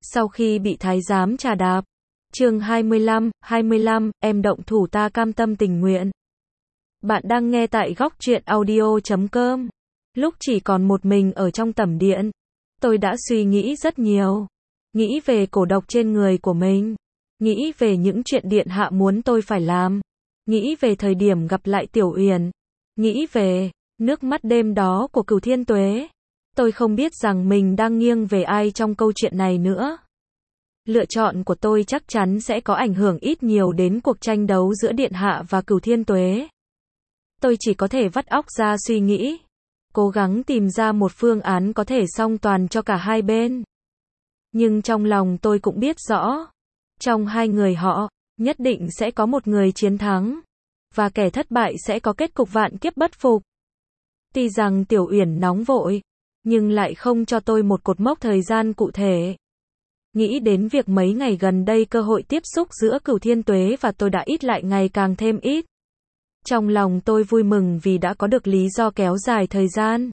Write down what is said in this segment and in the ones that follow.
Sau khi bị thái giám trà đạp. Chương 25, em động thủ ta cam tâm tình nguyện. Bạn đang nghe tại góc truyện audio.com. Lúc chỉ còn một mình ở trong tẩm điện, tôi đã suy nghĩ rất nhiều. Nghĩ về cổ độc trên người của mình. Nghĩ về những chuyện điện hạ muốn tôi phải làm. Nghĩ về thời điểm gặp lại Tiểu Uyển. Nghĩ về nước mắt đêm đó của Cửu Thiên Tuế. Tôi không biết rằng mình đang nghiêng về ai trong câu chuyện này nữa. Lựa chọn của tôi chắc chắn sẽ có ảnh hưởng ít nhiều đến cuộc tranh đấu giữa Điện Hạ và Cửu Thiên Tuế. Tôi chỉ có thể vắt óc ra suy nghĩ, cố gắng tìm ra một phương án có thể song toàn cho cả hai bên. Nhưng trong lòng tôi cũng biết rõ, trong hai người họ, nhất định sẽ có một người chiến thắng, và kẻ thất bại sẽ có kết cục vạn kiếp bất phục. Tuy rằng Tiểu Uyển nóng vội, nhưng lại không cho tôi một cột mốc thời gian cụ thể. Nghĩ đến việc mấy ngày gần đây cơ hội tiếp xúc giữa Cửu Thiên Tuế và tôi đã ít lại ngày càng thêm ít. Trong lòng tôi vui mừng vì đã có được lý do kéo dài thời gian.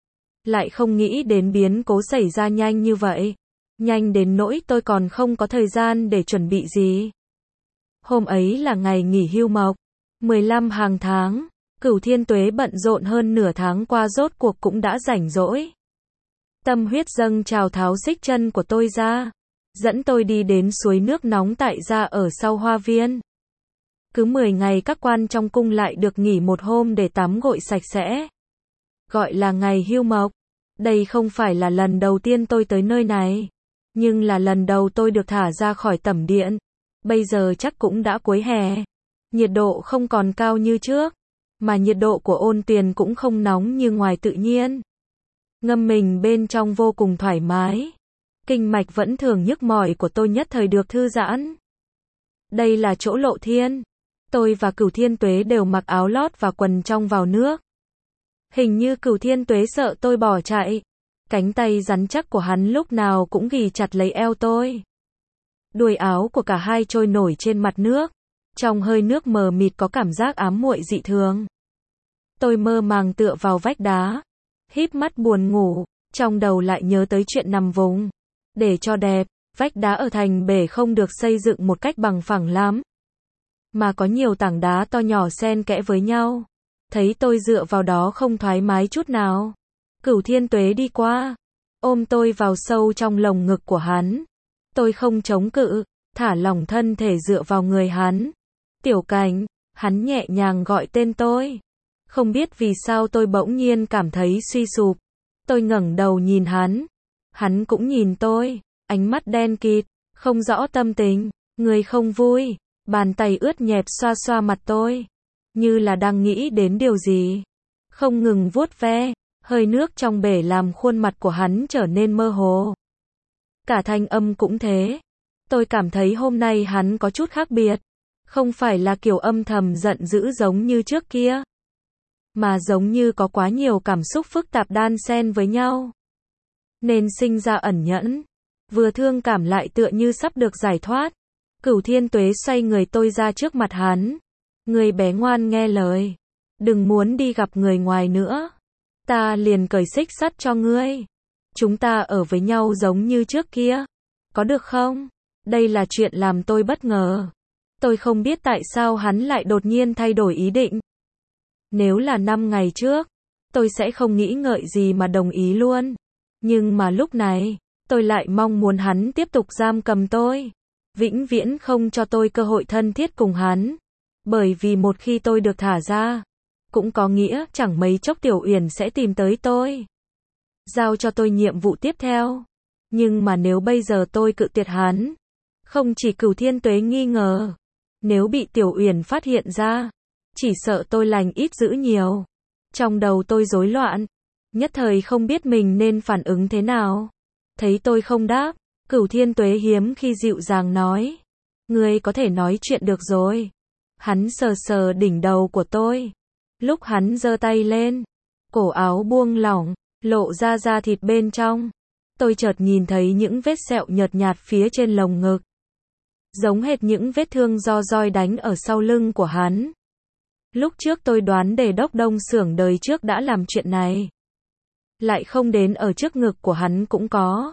Lại không nghĩ đến biến cố xảy ra nhanh như vậy. Nhanh đến nỗi tôi còn không có thời gian để chuẩn bị gì. Hôm ấy là ngày nghỉ hưu mộc, 15 hàng tháng. Cửu Thiên Tuế bận rộn hơn nửa tháng qua rốt cuộc cũng đã rảnh rỗi. Tâm huyết dâng trào tháo xích chân của tôi ra, dẫn tôi đi đến suối nước nóng tại gia ở sau hoa viên. Cứ 10 ngày các quan trong cung lại được nghỉ một hôm để tắm gội sạch sẽ. Gọi là ngày hưu mộc. Đây không phải là lần đầu tiên tôi tới nơi này, nhưng là lần đầu tôi được thả ra khỏi tẩm điện. Bây giờ chắc cũng đã cuối hè. Nhiệt độ không còn cao như trước, mà nhiệt độ của ôn tuyền cũng không nóng như ngoài tự nhiên. Ngâm mình bên trong vô cùng thoải mái. Kinh mạch vẫn thường nhức mỏi của tôi nhất thời được thư giãn. Đây là chỗ Lộ Thiên. Tôi và Cửu Thiên Tuế đều mặc áo lót và quần trong vào nước. Hình như Cửu Thiên Tuế sợ tôi bỏ chạy. Cánh tay rắn chắc của hắn lúc nào cũng ghì chặt lấy eo tôi. Đuôi áo của cả hai trôi nổi trên mặt nước. Trong hơi nước mờ mịt có cảm giác ám muội dị thường. Tôi mơ màng tựa vào vách đá, híp mắt buồn ngủ, trong đầu lại nhớ tới chuyện nằm vùng. Để cho đẹp, vách đá ở thành bể không được xây dựng một cách bằng phẳng lắm, mà có nhiều tảng đá to nhỏ xen kẽ với nhau. Thấy tôi dựa vào đó không thoải mái chút nào. Cửu Thiên Tuế đi qua, ôm tôi vào sâu trong lồng ngực của hắn. Tôi không chống cự, thả lỏng thân thể dựa vào người hắn. Tiểu Cảnh, hắn nhẹ nhàng gọi tên tôi. Không biết vì sao tôi bỗng nhiên cảm thấy suy sụp. Tôi ngẩng đầu nhìn hắn. Hắn cũng nhìn tôi, ánh mắt đen kịt, không rõ tâm tình, người không vui. Bàn tay ướt nhẹp xoa xoa mặt tôi, như là đang nghĩ đến điều gì. Không ngừng vuốt ve, hơi nước trong bể làm khuôn mặt của hắn trở nên mơ hồ. Cả thanh âm cũng thế. Tôi cảm thấy hôm nay hắn có chút khác biệt. Không phải là kiểu âm thầm giận dữ giống như trước kia, mà giống như có quá nhiều cảm xúc phức tạp đan xen với nhau, nên sinh ra ẩn nhẫn. Vừa thương cảm lại tựa như sắp được giải thoát. Cửu Thiên Tuế xoay người tôi ra trước mặt hắn. Người bé ngoan nghe lời. Đừng muốn đi gặp người ngoài nữa. Ta liền cởi xích sắt cho ngươi. Chúng ta ở với nhau giống như trước kia. Có được không? Đây là chuyện làm tôi bất ngờ. Tôi không biết tại sao hắn lại đột nhiên thay đổi ý định. Nếu là 5 ngày trước, tôi sẽ không nghĩ ngợi gì mà đồng ý luôn. Nhưng mà lúc này, tôi lại mong muốn hắn tiếp tục giam cầm tôi. Vĩnh viễn không cho tôi cơ hội thân thiết cùng hắn. Bởi vì một khi tôi được thả ra, cũng có nghĩa chẳng mấy chốc Tiểu Uyển sẽ tìm tới tôi, giao cho tôi nhiệm vụ tiếp theo. Nhưng mà nếu bây giờ tôi cự tuyệt hắn, không chỉ Cửu Thiên Tuế nghi ngờ, nếu bị Tiểu Uyển phát hiện ra, chỉ sợ tôi lành ít dữ nhiều. Trong đầu tôi rối loạn, nhất thời không biết mình nên phản ứng thế nào. Thấy tôi không đáp, Cửu Thiên Tuế hiếm khi dịu dàng nói. Ngươi có thể nói chuyện được rồi. Hắn sờ sờ đỉnh đầu của tôi. Lúc hắn giơ tay lên, cổ áo buông lỏng, lộ ra da thịt bên trong. Tôi chợt nhìn thấy những vết sẹo nhợt nhạt phía trên lồng ngực, giống hệt những vết thương do roi đánh ở sau lưng của hắn. Lúc trước tôi đoán Đề đốc Đông Xưởng đời trước đã làm chuyện này. Lại không đến ở trước ngực của hắn cũng có.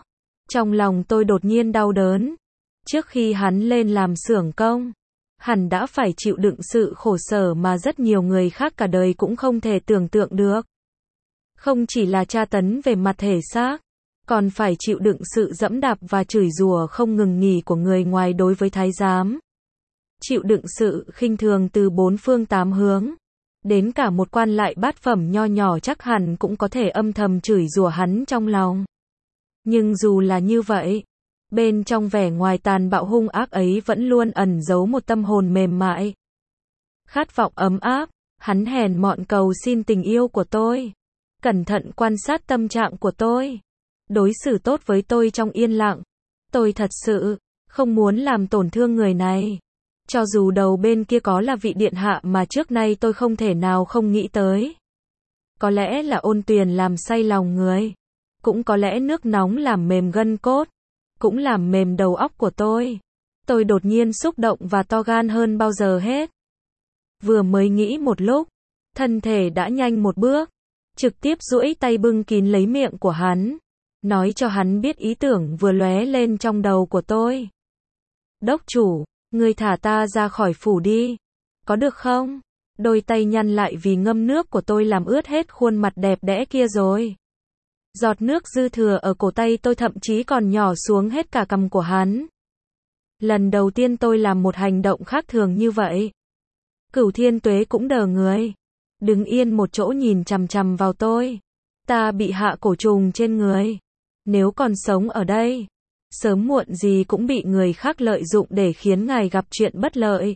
Trong lòng tôi đột nhiên đau đớn. Trước khi hắn lên làm xưởng công, hắn đã phải chịu đựng sự khổ sở mà rất nhiều người khác cả đời cũng không thể tưởng tượng được. Không chỉ là tra tấn về mặt thể xác, còn phải chịu đựng sự dẫm đạp và chửi rủa không ngừng nghỉ của người ngoài đối với thái giám. Chịu đựng sự khinh thường từ bốn phương tám hướng. Đến cả một quan lại bát phẩm nho nhỏ chắc hẳn cũng có thể âm thầm chửi rủa hắn trong lòng. Nhưng dù là như vậy, bên trong vẻ ngoài tàn bạo hung ác ấy vẫn luôn ẩn giấu một tâm hồn mềm mại. Khát vọng ấm áp, hắn hèn mọn cầu xin tình yêu của tôi. Cẩn thận quan sát tâm trạng của tôi. Đối xử tốt với tôi trong yên lặng. Tôi thật sự không muốn làm tổn thương người này. Cho dù đầu bên kia có là vị điện hạ mà trước nay tôi không thể nào không nghĩ tới. Có lẽ là ôn tuyền làm say lòng người. Cũng có lẽ nước nóng làm mềm gân cốt. Cũng làm mềm đầu óc của tôi. Tôi đột nhiên xúc động và to gan hơn bao giờ hết. Vừa mới nghĩ một lúc, thân thể đã nhanh một bước. Trực tiếp duỗi tay bưng kín lấy miệng của hắn. Nói cho hắn biết ý tưởng vừa lóe lên trong đầu của tôi. Đốc chủ, ngươi thả ta ra khỏi phủ đi. Có được không? Đôi tay nhăn lại vì ngâm nước của tôi làm ướt hết khuôn mặt đẹp đẽ kia rồi. Giọt nước dư thừa ở cổ tay tôi thậm chí còn nhỏ xuống hết cả cằm của hắn. Lần đầu tiên tôi làm một hành động khác thường như vậy. Cửu Thiên Tuế cũng đờ người. Đứng yên một chỗ nhìn chằm chằm vào tôi. Ta bị hạ cổ trùng trên người. Nếu còn sống ở đây, sớm muộn gì cũng bị người khác lợi dụng để khiến ngài gặp chuyện bất lợi.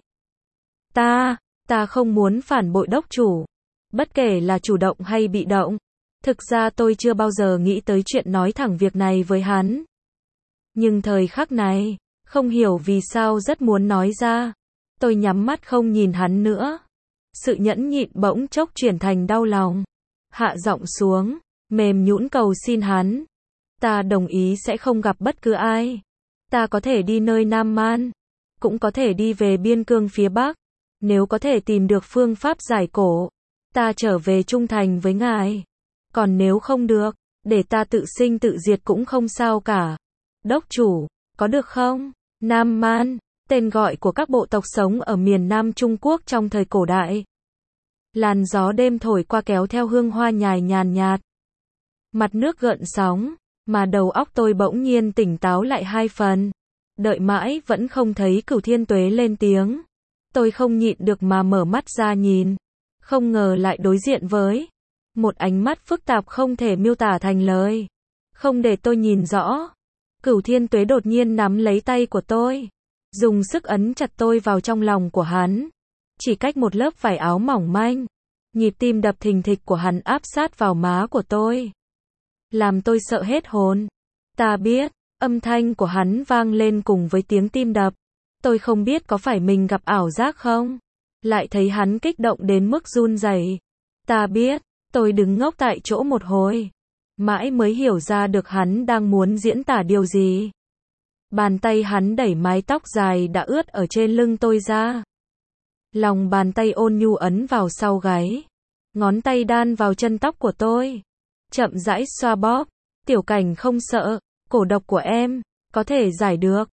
Ta không muốn phản bội đốc chủ. Bất kể là chủ động hay bị động. Thực ra tôi chưa bao giờ nghĩ tới chuyện nói thẳng việc này với hắn. Nhưng thời khắc này, không hiểu vì sao rất muốn nói ra. Tôi nhắm mắt không nhìn hắn nữa. Sự nhẫn nhịn bỗng chốc chuyển thành đau lòng. Hạ giọng xuống, mềm nhũn cầu xin hắn. Ta đồng ý sẽ không gặp bất cứ ai. Ta có thể đi nơi Nam Man. Cũng có thể đi về biên cương phía Bắc. Nếu có thể tìm được phương pháp giải cổ, ta trở về trung thành với ngài. Còn nếu không được, để ta tự sinh tự diệt cũng không sao cả. Đốc chủ, có được không? Nam Man, tên gọi của các bộ tộc sống ở miền Nam Trung Quốc trong thời cổ đại. Làn gió đêm thổi qua kéo theo hương hoa nhài nhàn nhạt. Mặt nước gợn sóng, mà đầu óc tôi bỗng nhiên tỉnh táo lại hai phần. Đợi mãi vẫn không thấy Cửu Thiên Tuế lên tiếng. Tôi không nhịn được mà mở mắt ra nhìn. Không ngờ lại đối diện với một ánh mắt phức tạp không thể miêu tả thành lời. Không để tôi nhìn rõ. Cửu Thiên Tuế đột nhiên nắm lấy tay của tôi. Dùng sức ấn chặt tôi vào trong lòng của hắn. Chỉ cách một lớp vải áo mỏng manh. Nhịp tim đập thình thịch của hắn áp sát vào má của tôi. Làm tôi sợ hết hồn. Ta biết, âm thanh của hắn vang lên cùng với tiếng tim đập. Tôi không biết có phải mình gặp ảo giác không. Lại thấy hắn kích động đến mức run rẩy. Ta biết, tôi đứng ngốc tại chỗ một hồi. Mãi mới hiểu ra được hắn đang muốn diễn tả điều gì. Bàn tay hắn đẩy mái tóc dài đã ướt ở trên lưng tôi ra. Lòng bàn tay ôn nhu ấn vào sau gáy. Ngón tay đan vào chân tóc của tôi. Chậm rãi xoa bóp. Tiểu Cảnh không sợ. Cổ độc của em có thể giải được.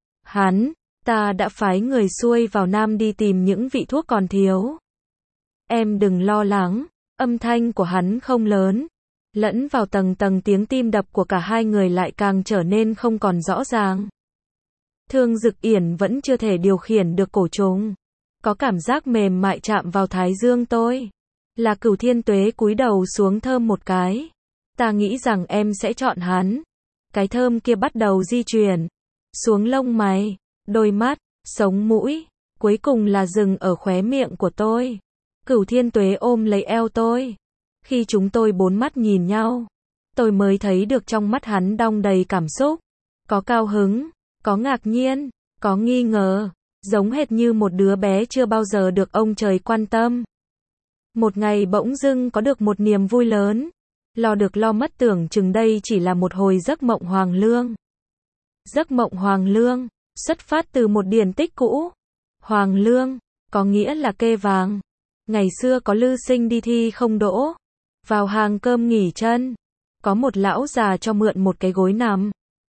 Ta đã phái người xuôi vào Nam đi tìm những vị thuốc còn thiếu. Em đừng lo lắng. Âm thanh của hắn không lớn. Lẫn vào tầng tầng tiếng tim đập của cả hai người lại càng trở nên không còn rõ ràng. Thương Dực Yển vẫn chưa thể điều khiển được cổ trùng. Có cảm giác mềm mại chạm vào thái dương tôi. Là Cửu Thiên Tuế cúi đầu xuống thơm một cái. Ta nghĩ rằng em sẽ chọn hắn. Cái thơm kia bắt đầu di chuyển. Xuống lông mày, đôi mắt, sống mũi. Cuối cùng là dừng ở khóe miệng của tôi. Cửu Thiên Tuế ôm lấy eo tôi. Khi chúng tôi bốn mắt nhìn nhau, tôi mới thấy được trong mắt hắn đong đầy cảm xúc. Có cao hứng, có ngạc nhiên, có nghi ngờ. Giống hệt như một đứa bé chưa bao giờ được ông trời quan tâm. Một ngày bỗng dưng có được một niềm vui lớn. Lo được lo mất tưởng chừng đây chỉ là một hồi giấc mộng hoàng lương. Giấc mộng hoàng lương, xuất phát từ một điển tích cũ. Hoàng lương, có nghĩa là kê vàng. Ngày xưa có lư sinh đi thi không đỗ. Vào hàng cơm nghỉ chân. Có một lão già cho mượn một cái gối nằm.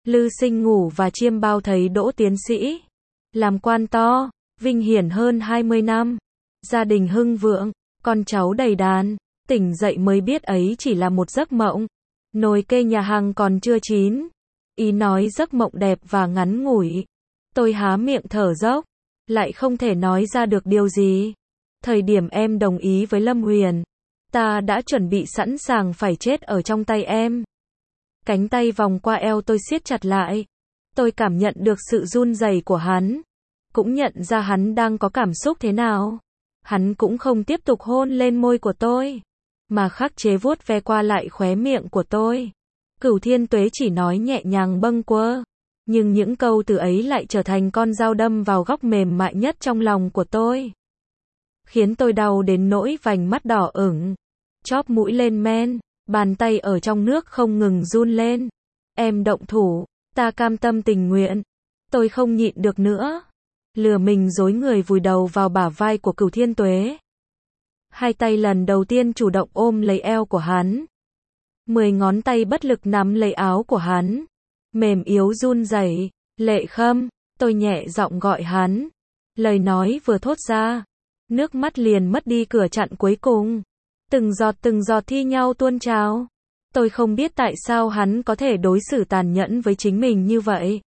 Lư Sinh ngủ và chiêm bao thấy Đỗ tiến sĩ làm quan to, vinh hiển hơn 20 năm, gia đình hưng vượng, con cháu đầy đàn, tỉnh dậy mới biết ấy chỉ là một giấc mộng. Nồi kê nhà hàng còn chưa chín. Ý nói giấc mộng đẹp và ngắn ngủi. Tôi há miệng thở dốc, lại không thể nói ra được điều gì. Thời điểm em đồng ý với Lâm Huyền, ta đã chuẩn bị sẵn sàng phải chết ở trong tay em. Cánh tay vòng qua eo tôi siết chặt lại. Tôi cảm nhận được sự run rẩy của hắn. Cũng nhận ra hắn đang có cảm xúc thế nào. Hắn cũng không tiếp tục hôn lên môi của tôi, mà khắc chế vuốt ve qua lại khóe miệng của tôi. Cửu Thiên Tuế chỉ nói nhẹ nhàng bâng quơ, nhưng những câu từ ấy lại trở thành con dao đâm vào góc mềm mại nhất trong lòng của tôi, khiến tôi đau đến nỗi vành mắt đỏ ửng, chóp mũi lên men, bàn tay ở trong nước không ngừng run lên. Em động thủ, ta cam tâm tình nguyện. Tôi không nhịn được nữa, lừa mình dối người vùi đầu vào bả vai của Cửu Thiên Tuế. Hai tay lần đầu tiên chủ động ôm lấy eo của hắn. 10 ngón tay bất lực nắm lấy áo của hắn, mềm yếu run rẩy. Lệ Khâm, tôi nhẹ giọng gọi hắn. Lời nói vừa thốt ra, nước mắt liền mất đi cửa chặn cuối cùng. Từng giọt thi nhau tuôn trào. Tôi không biết tại sao hắn có thể đối xử tàn nhẫn với chính mình như vậy.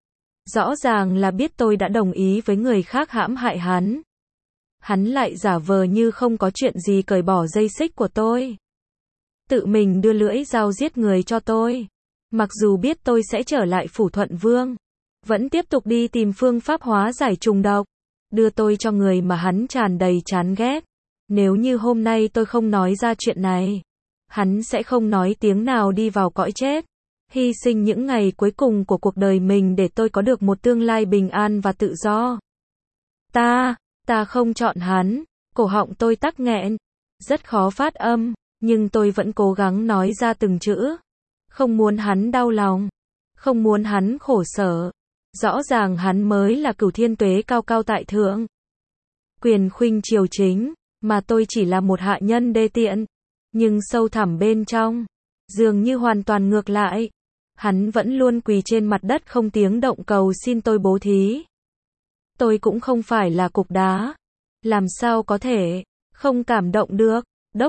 Rõ ràng là biết tôi đã đồng ý với người khác hãm hại hắn. Hắn lại giả vờ như không có chuyện gì cởi bỏ dây xích của tôi. Tự mình đưa lưỡi dao giết người cho tôi. Mặc dù biết tôi sẽ trở lại Phủ Thuận Vương, vẫn tiếp tục đi tìm phương pháp hóa giải trùng độc, đưa tôi cho người mà hắn tràn đầy chán ghét. Nếu như hôm nay tôi không nói ra chuyện này, hắn sẽ không nói tiếng nào đi vào cõi chết, hy sinh những ngày cuối cùng của cuộc đời mình để tôi có được một tương lai bình an và tự do. Ta không chọn hắn. Cổ họng tôi tắc nghẹn, rất khó phát âm, nhưng tôi vẫn cố gắng nói ra từng chữ. Không muốn hắn đau lòng, không muốn hắn khổ sở. Rõ ràng hắn mới là Cửu Thiên Tuế cao cao tại thượng, quyền khuynh triều chính, mà tôi chỉ là một hạ nhân đê tiện. Nhưng sâu thẳm bên trong, dường như hoàn toàn ngược lại. Hắn vẫn luôn quỳ trên mặt đất không tiếng động cầu xin tôi bố thí. Tôi cũng không phải là cục đá, làm sao có thể không cảm động được.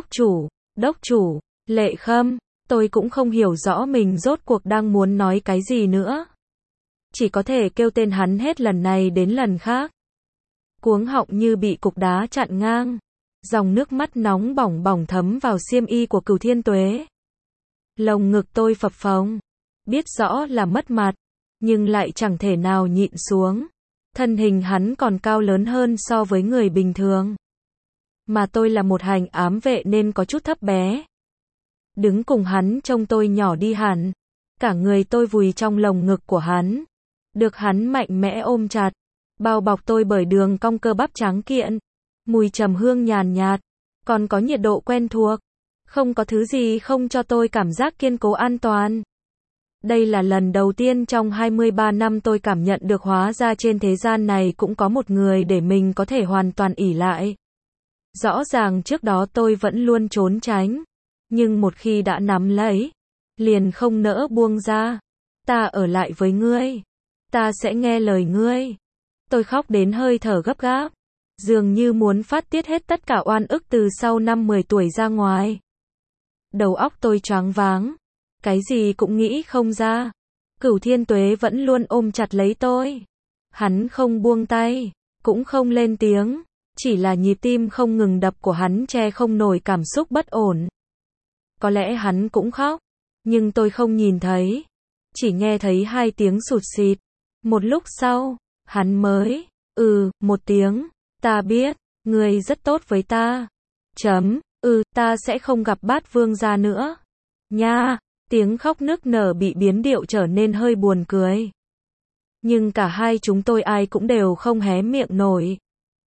Đốc chủ, Lệ Khâm, tôi cũng không hiểu rõ mình rốt cuộc đang muốn nói cái gì nữa. Chỉ có thể kêu tên hắn hết lần này đến lần khác. Cuống họng như bị cục đá chặn ngang. Dòng nước mắt nóng bỏng thấm vào xiêm y của Cửu Thiên Tuế. Lồng ngực tôi phập phồng. Biết rõ là mất mặt, nhưng lại chẳng thể nào nhịn xuống. Thân hình hắn còn cao lớn hơn so với người bình thường. Mà tôi là một hành ám vệ nên có chút thấp bé. Đứng cùng hắn trông tôi nhỏ đi hẳn. Cả người tôi vùi trong lồng ngực của hắn. Được hắn mạnh mẽ ôm chặt. Bao bọc tôi bởi đường cong cơ bắp trắng kiện. Mùi trầm hương nhàn nhạt. Còn có nhiệt độ quen thuộc. Không có thứ gì không cho tôi cảm giác kiên cố an toàn. Đây là lần đầu tiên trong 23 năm tôi cảm nhận được hóa ra trên thế gian này cũng có một người để mình có thể hoàn toàn ỷ lại. Rõ ràng trước đó tôi vẫn luôn trốn tránh. Nhưng một khi đã nắm lấy, liền không nỡ buông ra. Ta ở lại với ngươi. Ta sẽ nghe lời ngươi. Tôi khóc đến hơi thở gấp gáp. Dường như muốn phát tiết hết tất cả oan ức từ sau năm 10 tuổi ra ngoài. Đầu óc tôi choáng váng. Cái gì cũng nghĩ không ra. Cửu Thiên Tuế vẫn luôn ôm chặt lấy tôi. Hắn không buông tay, cũng không lên tiếng. Chỉ là nhịp tim không ngừng đập của hắn che không nổi cảm xúc bất ổn. Có lẽ hắn cũng khóc, nhưng tôi không nhìn thấy. Chỉ nghe thấy 2 tiếng sụt sịt. Một lúc sau, hắn mới, một tiếng. Ta biết, ngươi rất tốt với ta. Ta sẽ không gặp Bát Vương gia nữa. Nha, tiếng khóc nức nở bị biến điệu trở nên hơi buồn cười. Nhưng cả hai chúng tôi ai cũng đều không hé miệng nổi.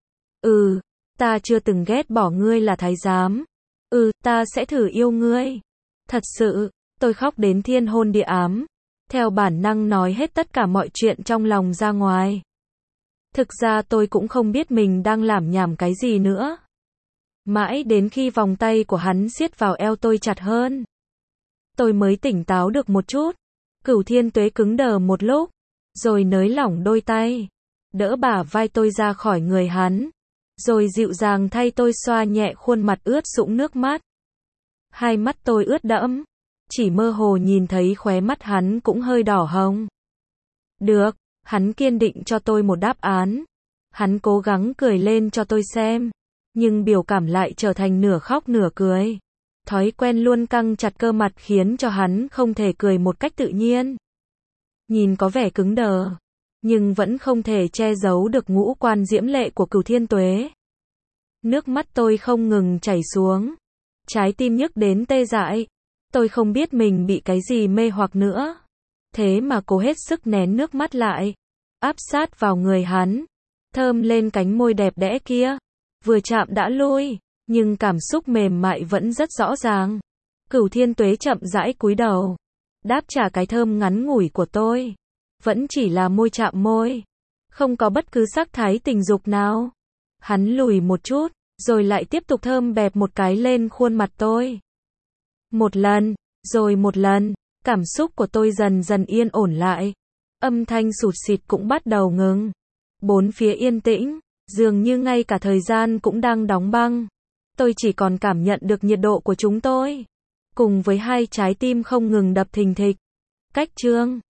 Ta chưa từng ghét bỏ ngươi là thái giám. Ta sẽ thử yêu ngươi. Thật sự, tôi khóc đến thiên hôn địa ám. Theo bản năng nói hết tất cả mọi chuyện trong lòng ra ngoài. Thực ra tôi cũng không biết mình đang lảm nhảm cái gì nữa. Mãi đến khi vòng tay của hắn siết vào eo tôi chặt hơn, tôi mới tỉnh táo được một chút. Cửu Thiên Tuế cứng đờ một lúc, rồi nới lỏng đôi tay, đỡ bả vai tôi ra khỏi người hắn, rồi dịu dàng thay tôi xoa nhẹ khuôn mặt ướt sũng nước mắt. Hai mắt tôi ướt đẫm, chỉ mơ hồ nhìn thấy khóe mắt hắn cũng hơi đỏ hồng. Được, hắn kiên định cho tôi một đáp án. Hắn cố gắng cười lên cho tôi xem, nhưng biểu cảm lại trở thành nửa khóc nửa cười. Thói quen luôn căng chặt cơ mặt khiến cho hắn không thể cười một cách tự nhiên. Nhìn có vẻ cứng đờ, nhưng vẫn không thể che giấu được ngũ quan diễm lệ của Cửu Thiên Tuế. Nước mắt tôi không ngừng chảy xuống, trái tim nhức đến tê dại. Tôi không biết mình bị cái gì mê hoặc nữa, thế mà cố hết sức nén nước mắt lại, áp sát vào người hắn, thơm lên cánh môi đẹp đẽ kia. Vừa chạm đã lui, nhưng cảm xúc mềm mại vẫn rất rõ ràng. Cửu Thiên Tuế chậm rãi cúi đầu, đáp trả cái thơm ngắn ngủi của tôi. Vẫn chỉ là môi chạm môi, không có bất cứ sắc thái tình dục nào. Hắn lùi một chút, rồi lại tiếp tục thơm bẹp một cái lên khuôn mặt tôi. Một lần, rồi một lần, cảm xúc của tôi dần dần yên ổn lại. Âm thanh sụt sịt cũng bắt đầu ngừng. Bốn phía yên tĩnh, dường như ngay cả thời gian cũng đang đóng băng. Tôi chỉ còn cảm nhận được nhiệt độ của chúng tôi, cùng với hai trái tim không ngừng đập thình thịch. Cách chương